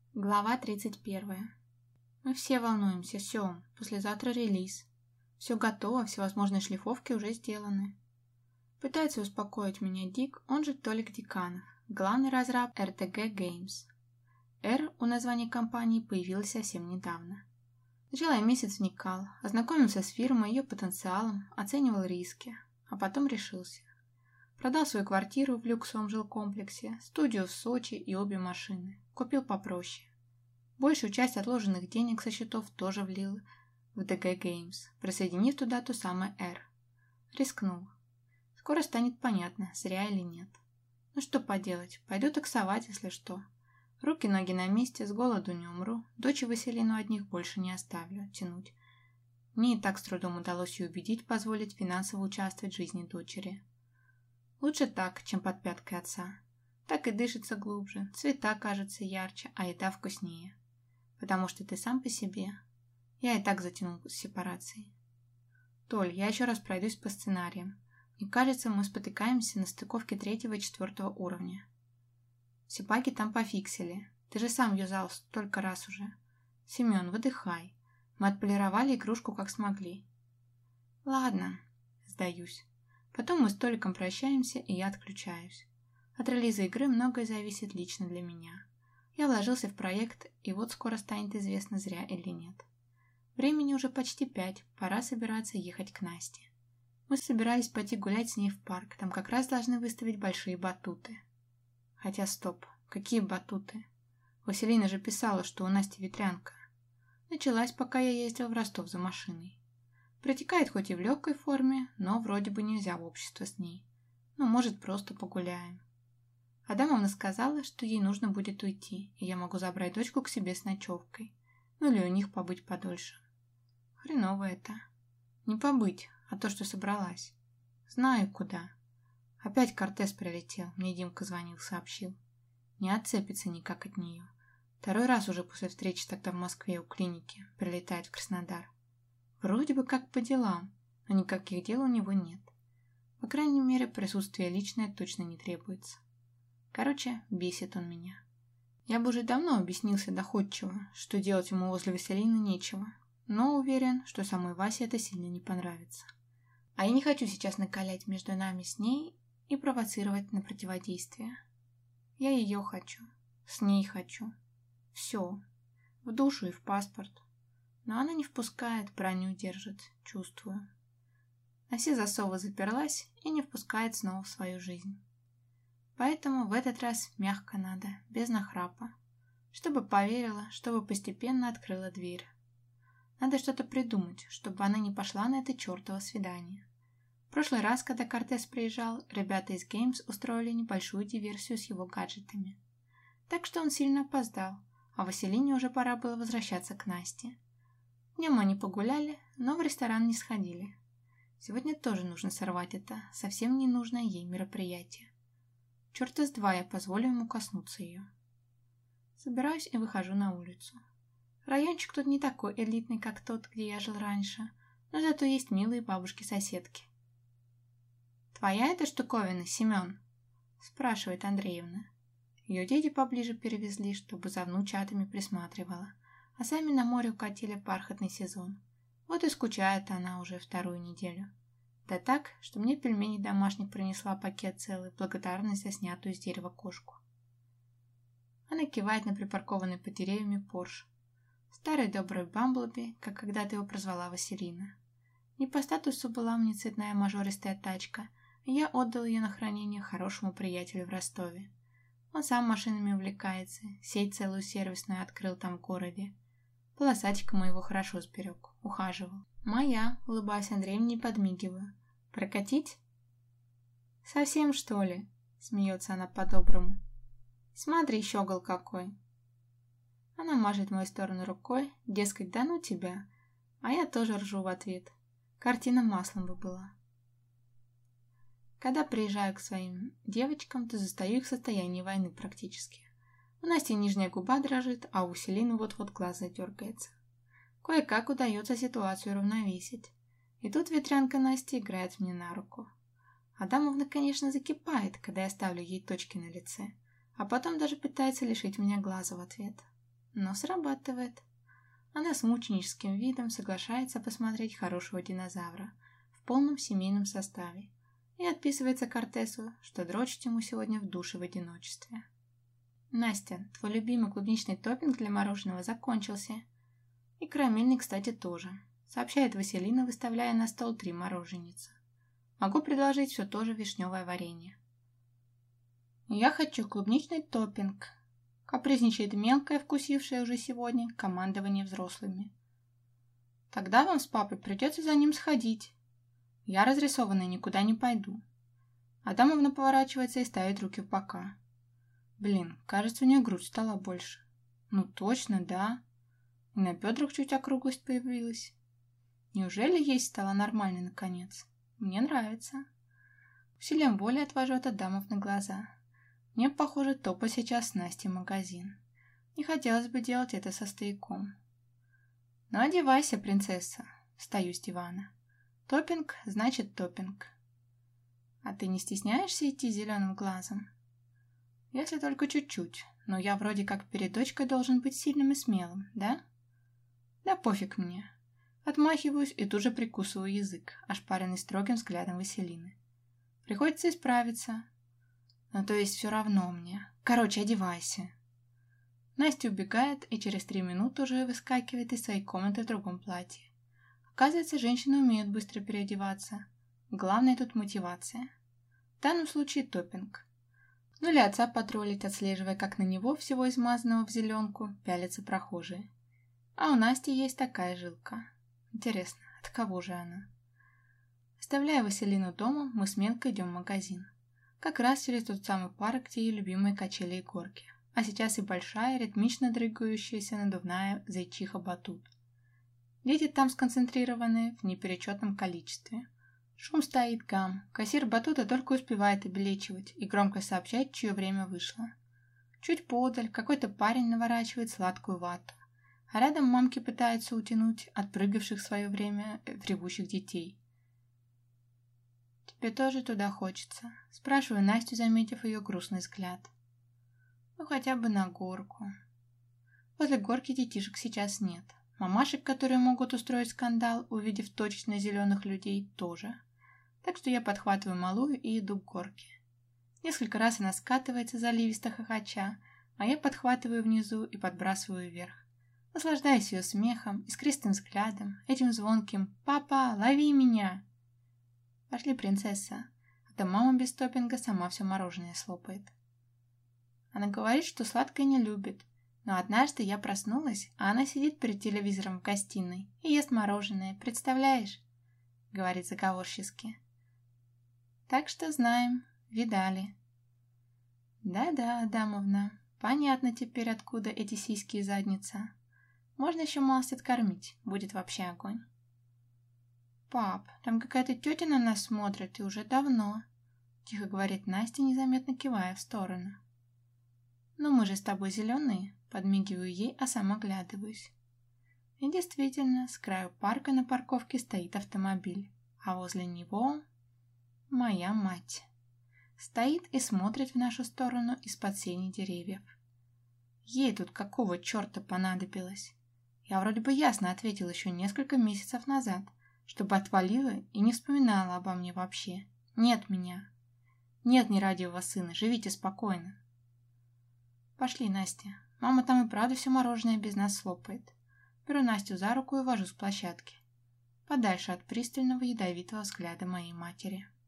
Глава 31. Мы все волнуемся, Сём. Послезавтра релиз. Все готово, всевозможные шлифовки уже сделаны. Пытается успокоить меня Дик, он же Толик Диканов, главный разраб RTG Games. R у названия компании появилось совсем недавно. Сначала я месяц вникал, ознакомился с фирмой, ее потенциалом, оценивал риски, а потом решился. Продал свою квартиру в люксовом жилкомплексе, студию в Сочи и обе машины. Купил попроще. Большую часть отложенных денег со счетов тоже влил в DG Games, присоединив туда ту самую R. Рискнул. Скоро станет понятно, зря или нет. Ну что поделать, пойду таксовать, если что. Руки-ноги на месте, с голоду не умру, дочь и Василину одних больше не оставлю тянуть. Мне и так с трудом удалось ее убедить позволить финансово участвовать в жизни дочери. Лучше так, чем под пяткой отца. Так и дышится глубже, цвета кажутся ярче, а еда вкуснее. Потому что ты сам по себе. Я и так затянул с сепарацией. Толь, я еще раз пройдусь по сценариям. Мне кажется, мы спотыкаемся на стыковке 3-го и 4-го уровня. Все баги там пофиксили. Ты же сам юзал столько раз уже. Семен, выдыхай. Мы отполировали игрушку как смогли. Ладно, сдаюсь. Потом мы с Толиком прощаемся, и я отключаюсь. От релиза игры многое зависит лично для меня. Я вложился в проект, и вот скоро станет известно, зря или нет. Времени уже почти 5, пора собираться ехать к Насте. Мы собирались пойти гулять с ней в парк, там как раз должны выставить большие батуты. Хотя стоп, какие батуты? Василина же писала, что у Насти ветрянка. Началась, пока я ездил в Ростов за машиной. Протекает хоть и в легкой форме, но вроде бы нельзя в общество с ней. Ну, может, просто погуляем. Адамовна сказала, что ей нужно будет уйти, и я могу забрать дочку к себе с ночевкой. Ну или у них побыть подольше. Хреново это. Не побыть, а то, что собралась. Знаю, куда. Опять Кортес прилетел, мне Димка звонил, сообщил. Не отцепится никак от нее. 2-й раз уже после встречи тогда в Москве у клиники прилетает в Краснодар. Вроде бы как по делам, но никаких дел у него нет. По крайней мере, присутствие личное точно не требуется. Короче, бесит он меня. Я бы уже давно объяснился доходчиво, что делать ему возле Василины нечего, но уверен, что самой Васе это сильно не понравится. А я не хочу сейчас накалять между нами с ней и провоцировать на противодействие. Я ее хочу, с ней хочу. Все. В душу и в паспорт. Но она не впускает, броню держит, чувствую. На все засовы заперлась и не впускает снова в свою жизнь. Поэтому в этот раз мягко надо, без нахрапа. Чтобы поверила, чтобы постепенно открыла дверь. Надо что-то придумать, чтобы она не пошла на это чертово свидание. В прошлый раз, когда Кортес приезжал, ребята из Games устроили небольшую диверсию с его гаджетами. Так что он сильно опоздал, а Василине уже пора было возвращаться к Насте. Днем они погуляли, но в ресторан не сходили. Сегодня тоже нужно сорвать это совсем ненужное ей мероприятие. Черта с два я позволю ему коснуться ее. Собираюсь и выхожу на улицу. Райончик тут не такой элитный, как тот, где я жил раньше, но зато есть милые бабушки-соседки. «Твоя эта штуковина, Семен?» – спрашивает Андреевна. Ее дети поближе перевезли, чтобы за внучатами присматривала, а сами на море укатили в бархатный сезон. Вот и скучает она уже 2-ю неделю. Да так, что мне пельмени домашних принесла пакет целый, благодарность за снятую с дерева кошку. Она кивает на припаркованный под деревьями Порш. Старый добрый Бамблби, как когда-то его прозвала Василина. Не по статусу была мне цветная мажористая тачка, и я отдал ее на хранение хорошему приятелю в Ростове. Он сам машинами увлекается, сеть целую сервисную открыл там в городе. Полосатика моего хорошо сберег, ухаживал. «Моя», — улыбаясь Андреевне, подмигиваю. «Прокатить?» «Совсем, что ли?» — смеется она по-доброму. «Смотри, щегол какой!» Она мажет в мою сторону рукой, дескать, да ну тебя, а я тоже ржу в ответ. Картина маслом бы была. Когда приезжаю к своим девочкам, то застаю их в состоянии войны практически. У Насти нижняя губа дрожит, а у Селины вот-вот глаз задергается. Кое-как удается ситуацию равновесить. И тут ветрянка Насти играет мне на руку. Адамовна, конечно, закипает, когда я ставлю ей точки на лице, а потом даже пытается лишить меня глаза в ответ. Но срабатывает. Она с мученическим видом соглашается посмотреть хорошего динозавра в полном семейном составе и отписывается Кортесу, что дрочит ему сегодня в душе в одиночестве. «Настя, твой любимый клубничный топпинг для мороженого закончился. И карамельный, кстати, тоже», — сообщает Василина, выставляя на стол 3 мороженицы. «Могу предложить все то же вишневое варенье». «Я хочу клубничный топпинг», — капризничает мелкая, вкусившая уже сегодня командование взрослыми. «Тогда вам с папой придется за ним сходить. Я разрисованная никуда не пойду». Адамовна поворачивается и ставит руки в бока. Блин, кажется, у нее грудь стала больше. Ну точно, да. И на бедрах чуть округлость появилась. Неужели есть стало нормально наконец? Мне нравится. Усилием воли отвожу от Адамовны глаза. Мне, похоже, топать сейчас с Настей в магазин. Не хотелось бы делать это со стояком. Ну, одевайся, принцесса. Встаю с дивана. Топпинг значит топпинг. А ты не стесняешься идти зеленым глазом? Если только чуть-чуть, но я вроде как перед дочкой должен быть сильным и смелым, да? Да пофиг мне. Отмахиваюсь и тут же прикусываю язык, ошпаренный строгим взглядом Василины. Приходится исправиться. Ну, то есть все равно мне. Короче, одевайся. Настя убегает и через 3 минуты уже выскакивает из своей комнаты в другом платье. Оказывается, женщины умеют быстро переодеваться. Главное тут мотивация. В данном случае топпинг. Ну или отца потроллить, отслеживая, как на него, всего измазанного в зеленку, пялятся прохожие. А у Насти есть такая жилка. Интересно, от кого же она? Оставляя Василину дома, мы с Менкой идем в магазин. Как раз через тот самый парк, где ее любимые качели и горки. А сейчас и большая, ритмично дрыгающаяся надувная зайчиха-батут. Дети там сконцентрированы в неперечетном количестве. Шум стоит, гам. Кассир батута только успевает обелечивать и громко сообщать, чье время вышло. Чуть подаль какой-то парень наворачивает сладкую вату, а рядом мамки пытаются утянуть отпрыгавших в свое время ревущих детей. «Тебе тоже туда хочется?» – спрашиваю Настю, заметив ее грустный взгляд. «Ну, хотя бы на горку». Возле горки детишек сейчас нет. Мамашек, которые могут устроить скандал, увидев точечно зеленых людей, тоже. Так что я подхватываю малую и иду к горке. Несколько раз она скатывается, заливисто хохоча, а я подхватываю внизу и подбрасываю вверх. Наслаждаюсь ее смехом, искристым взглядом, этим звонким «Папа, лови меня!». Пошли, принцесса, а то мама без топпинга сама все мороженое слопает. Она говорит, что сладкое не любит, но однажды я проснулась, а она сидит перед телевизором в гостиной и ест мороженое, представляешь? Говорит заговорчески. Так что знаем, видали. Да-да, Адамовна, понятно теперь, откуда эти сиськи и задница. Можно еще малость откормить, будет вообще огонь. Пап, там какая-то тетя на нас смотрит, и уже давно, тихо говорит Настя, незаметно кивая в сторону. Ну мы же с тобой зеленые, подмигиваю ей, а сам оглядываюсь. И действительно, с краю парка на парковке стоит автомобиль, а возле него моя мать. Стоит и смотрит в нашу сторону из-под сеней деревьев. Ей тут какого черта понадобилось? Я вроде бы ясно ответил еще несколько месяцев назад, чтобы отвалила и не вспоминала обо мне вообще. Нет меня. Нет нерадивого сына, живите спокойно. Пошли, Настя. Мама там и правда все мороженое без нас слопает. Беру Настю за руку и вожу с площадки. Подальше от пристального ядовитого взгляда моей матери.